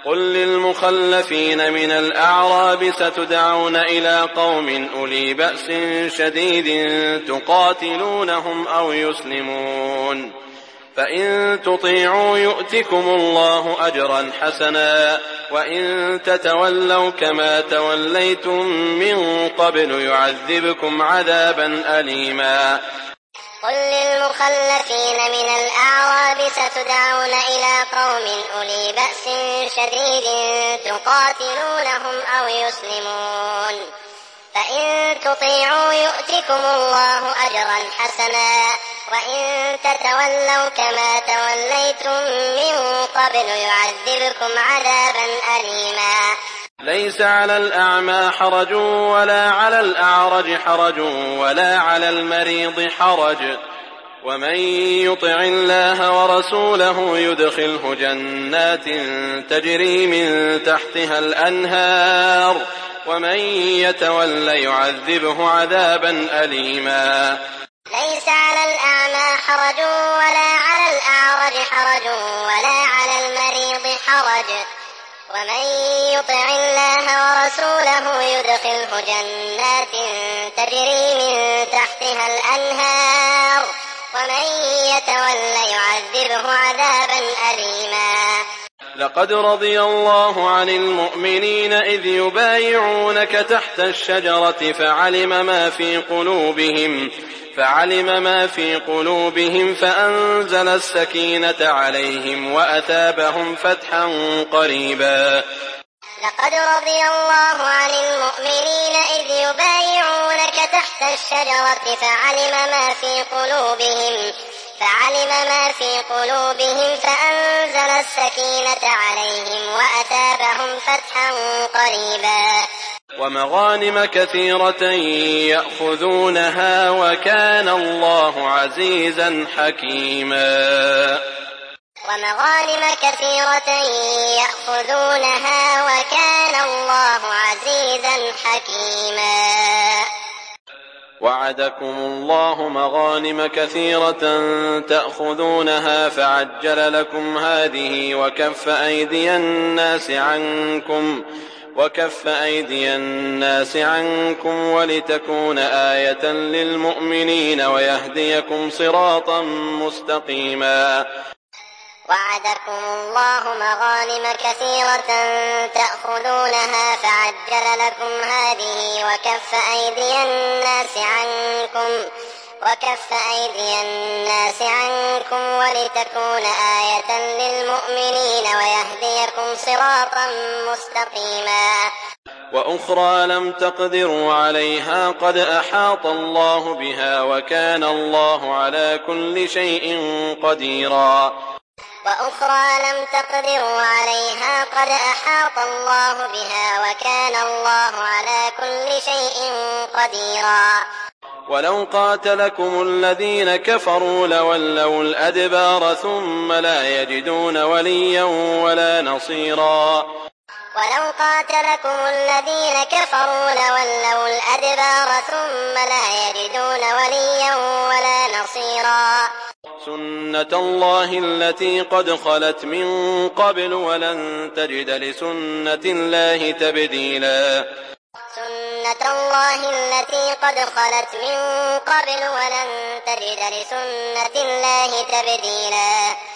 قل للمخلفين من الأعراب ستدعون إلى قوم أولي بأس شديد تقاتلونهم أو يسلمون، فإن تطيعوا يؤتكم الله أجرا حسنا، وإن تتولوا كما توليتم من قبل يعذبكم عذابا أليما. قل للمخلفين من الأعراب ستدعون إلى قوم أولي بأس شديد تقاتلونهم أو يسلمون، فإن تطيعوا يؤتكم الله أجرا حسنا، وإن تتولوا كما توليتم من قبل يعذبكم عذابا أليما. ليس على الأعمى حرج ولا على الأعرج حرج ولا على المريض حرج، ومن يطع الله ورسوله يدخله جنات تجري من تحتها الأنهار، ومن يتول يعذبه عذابا أليما. ليس على الأعمى حرج ولا على الأعرج حرج ولا على المريض حرج، ومن يطع الله ورسوله يدخله جنات تجري من تحتها الأنهار، ومن يتول يعذبه عذابا أليما. لقد رضي الله عن المؤمنين إذ يبايعونك تحت الشجرة فعلم ما في قلوبهم فأنزل السكينة عليهم وأثابهم فتحا قريبا. لقد رضي الله عن المؤمنين إذ يبايعونك تحت الشجرة فعلم ما في قلوبهم فأنزل السكينة عليهم وأثابهم فتحا قريبا. ومغانم كثيرة يأخذونها وكان الله عزيزا حكيما. ومغانم كثيرة يأخذونها وكان الله عزيزا حكيما. وعدكم الله مغانم كثيرة تأخذونها فعجل لكم هذه وكف أيدي الناس عنكم ولتكون آية للمؤمنين ويهديكم صراطا مستقيما. وعدكم الله مغانم كثيرة تأخذونها فعجل لكم هذه وكف أيدي الناس عنكم ولتكون آية للمؤمنين ويهديكم صراطا مستقيما. وأخرى لم تقدروا عليها قد أحاط الله بها وكان الله على كل شيء قديرا. وأخرى لم تقدروا عليها قد أحاط الله بها وكان الله على كل شيء قديرا. ولو قاتلكم الذين كفروا لولوا الأدبار ثم لا يجدون وليا ولا نصيرا. ولو قاتلكم الذين كفروا لولوا الأدبار ثم لا يجدون وليا ولا نصيرا. سنة الله التي قد خلت من قبل ولن تجد لسنة الله تبديلا. سنة الله التي قد خلت من قبل ولن تجد لسنة الله تبديلا.